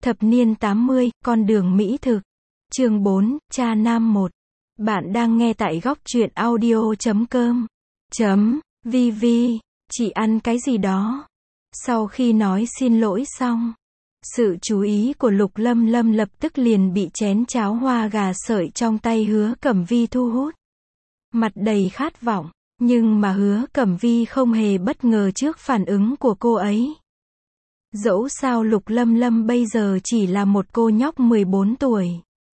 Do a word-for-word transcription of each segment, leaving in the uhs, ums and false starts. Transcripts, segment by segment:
Thập niên tám mươi, con đường mỹ thực. Chương bốn, cha nam một. Bạn đang nghe tại góc truyện audio chấm com. Chấm, vv. Chị ăn cái gì đó? Sau khi nói xin lỗi xong, sự chú ý của Lục Lâm Lâm lập tức liền bị chén cháo hoa gà sợi trong tay Hứa Cẩm Vi thu hút. Mặt đầy khát vọng, nhưng mà Hứa Cẩm Vi không hề bất ngờ trước phản ứng của cô ấy. Dẫu sao Lục Lâm Lâm bây giờ chỉ là một cô nhóc mười bốn tuổi.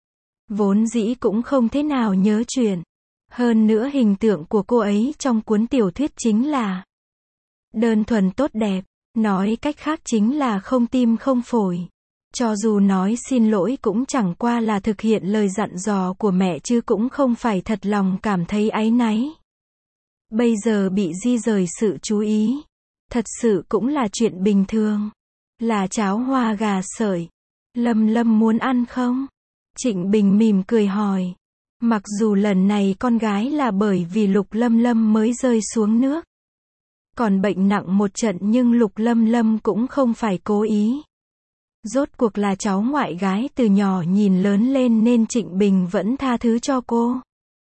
Vốn dĩ cũng không thế nào nhớ chuyện. Hơn nữa hình tượng của cô ấy trong cuốn tiểu thuyết chính là đơn thuần tốt đẹp, nói cách khác chính là không tim không phổi. Cho dù nói xin lỗi cũng chẳng qua là thực hiện lời dặn dò của mẹ chứ cũng không phải thật lòng cảm thấy áy náy. Bây giờ bị di rời sự chú ý, thật sự cũng là chuyện bình thường. Là cháo hoa gà sợi. Lâm Lâm muốn ăn không? Trịnh Bình mỉm cười hỏi. Mặc dù lần này con gái là bởi vì Lục Lâm Lâm mới rơi xuống nước. Còn bệnh nặng một trận nhưng Lục Lâm Lâm cũng không phải cố ý. Rốt cuộc là cháu ngoại gái từ nhỏ nhìn lớn lên nên Trịnh Bình vẫn tha thứ cho cô.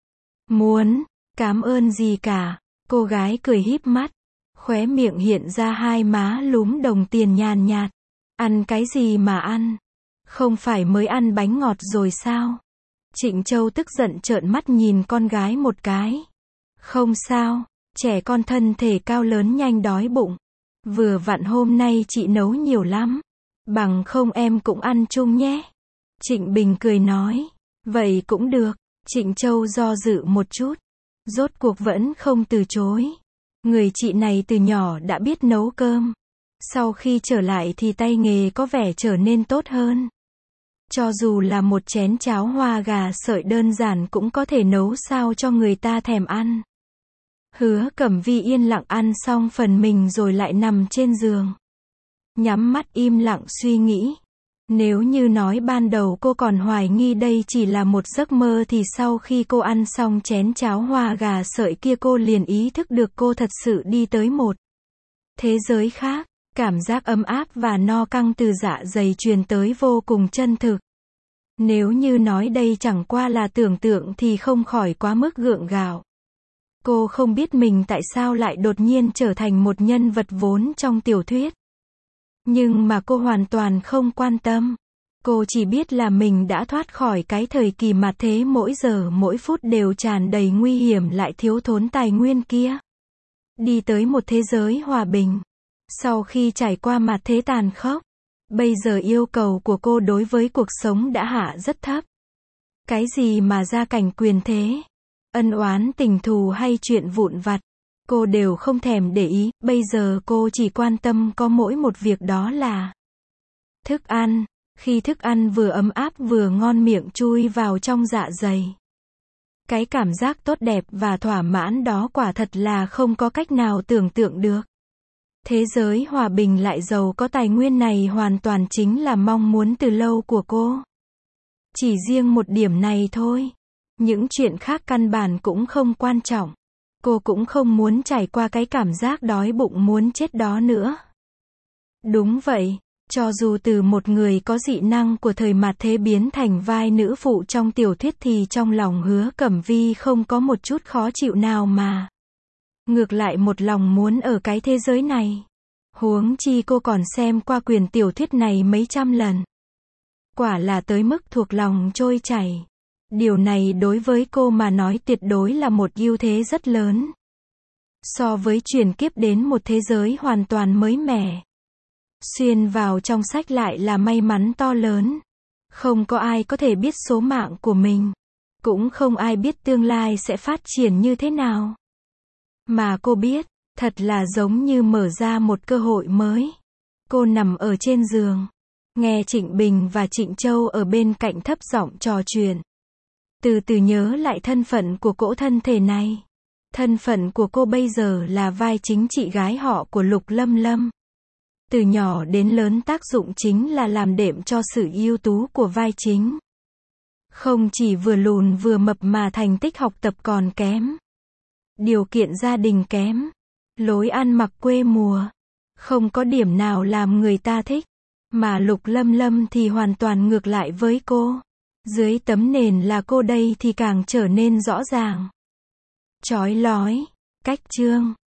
Muốn, cảm ơn gì cả. Cô gái cười híp mắt. Khóe miệng hiện ra hai má lúm đồng tiền nhàn nhạt. Ăn cái gì mà ăn? Không phải mới ăn bánh ngọt rồi sao? Trịnh Châu tức giận trợn mắt nhìn con gái một cái. Không sao, trẻ con thân thể cao lớn nhanh đói bụng. Vừa vặn hôm nay chị nấu nhiều lắm. Bằng không em cũng ăn chung nhé. Trịnh Bình cười nói. Vậy cũng được. Trịnh Châu do dự một chút. Rốt cuộc vẫn không từ chối. Người chị này từ nhỏ đã biết nấu cơm. Sau khi trở lại thì tay nghề có vẻ trở nên tốt hơn. Cho dù là một chén cháo hoa gà sợi đơn giản cũng có thể nấu sao cho người ta thèm ăn. Hứa Cẩm Vi yên lặng ăn xong phần mình rồi lại nằm trên giường. Nhắm mắt im lặng suy nghĩ. Nếu như nói ban đầu cô còn hoài nghi đây chỉ là một giấc mơ thì sau khi cô ăn xong chén cháo hoa gà sợi kia cô liền ý thức được cô thật sự đi tới một thế giới khác. Cảm giác ấm áp và no căng từ dạ dày truyền tới vô cùng chân thực. Nếu như nói đây chẳng qua là tưởng tượng thì không khỏi quá mức gượng gạo. Cô không biết mình tại sao lại đột nhiên trở thành một nhân vật vốn trong tiểu thuyết. Nhưng mà cô hoàn toàn không quan tâm. Cô chỉ biết là mình đã thoát khỏi cái thời kỳ mà thế mỗi giờ mỗi phút đều tràn đầy nguy hiểm lại thiếu thốn tài nguyên kia. Đi tới một thế giới hòa bình. Sau khi trải qua mặt thế tàn khốc, bây giờ yêu cầu của cô đối với cuộc sống đã hạ rất thấp. Cái gì mà gia cảnh quyền thế, ân oán tình thù hay chuyện vụn vặt, cô đều không thèm để ý. Bây giờ cô chỉ quan tâm có mỗi một việc, đó là thức ăn. Khi thức ăn vừa ấm áp vừa ngon miệng chui vào trong dạ dày, cái cảm giác tốt đẹp và thỏa mãn đó quả thật là không có cách nào tưởng tượng được. Thế giới hòa bình lại giàu có tài nguyên này hoàn toàn chính là mong muốn từ lâu của cô. Chỉ riêng một điểm này thôi. Những chuyện khác căn bản cũng không quan trọng. Cô cũng không muốn trải qua cái cảm giác đói bụng muốn chết đó nữa. Đúng vậy, cho dù từ một người có dị năng của thời mạt thế biến thành vai nữ phụ trong tiểu thuyết thì trong lòng Hứa Cẩm Vi không có một chút khó chịu nào mà. Ngược lại một lòng muốn ở cái thế giới này. Huống chi cô còn xem qua quyển tiểu thuyết này mấy trăm lần. Quả là tới mức thuộc lòng trôi chảy. Điều này đối với cô mà nói tuyệt đối là một ưu thế rất lớn. So với chuyển kiếp đến một thế giới hoàn toàn mới mẻ. Xuyên vào trong sách lại là may mắn to lớn. Không có ai có thể biết số mạng của mình. Cũng không ai biết tương lai sẽ phát triển như thế nào. Mà cô biết, thật là giống như mở ra một cơ hội mới. Cô nằm ở trên giường, nghe Trịnh Bình và Trịnh Châu ở bên cạnh thấp giọng trò chuyện. Từ từ nhớ lại thân phận của cỗ thân thể này. Thân phận của cô bây giờ là vai chính chị gái họ của Lục Lâm Lâm. Từ nhỏ đến lớn tác dụng chính là làm đệm cho sự ưu tú của vai chính. Không chỉ vừa lùn vừa mập mà thành tích học tập còn kém. Điều kiện gia đình kém. Lối ăn mặc quê mùa. Không có điểm nào làm người ta thích. Mà Lục Lâm Lâm thì hoàn toàn ngược lại với cô. Dưới tấm nền là cô đây thì càng trở nên rõ ràng. Chói lói. Cách chương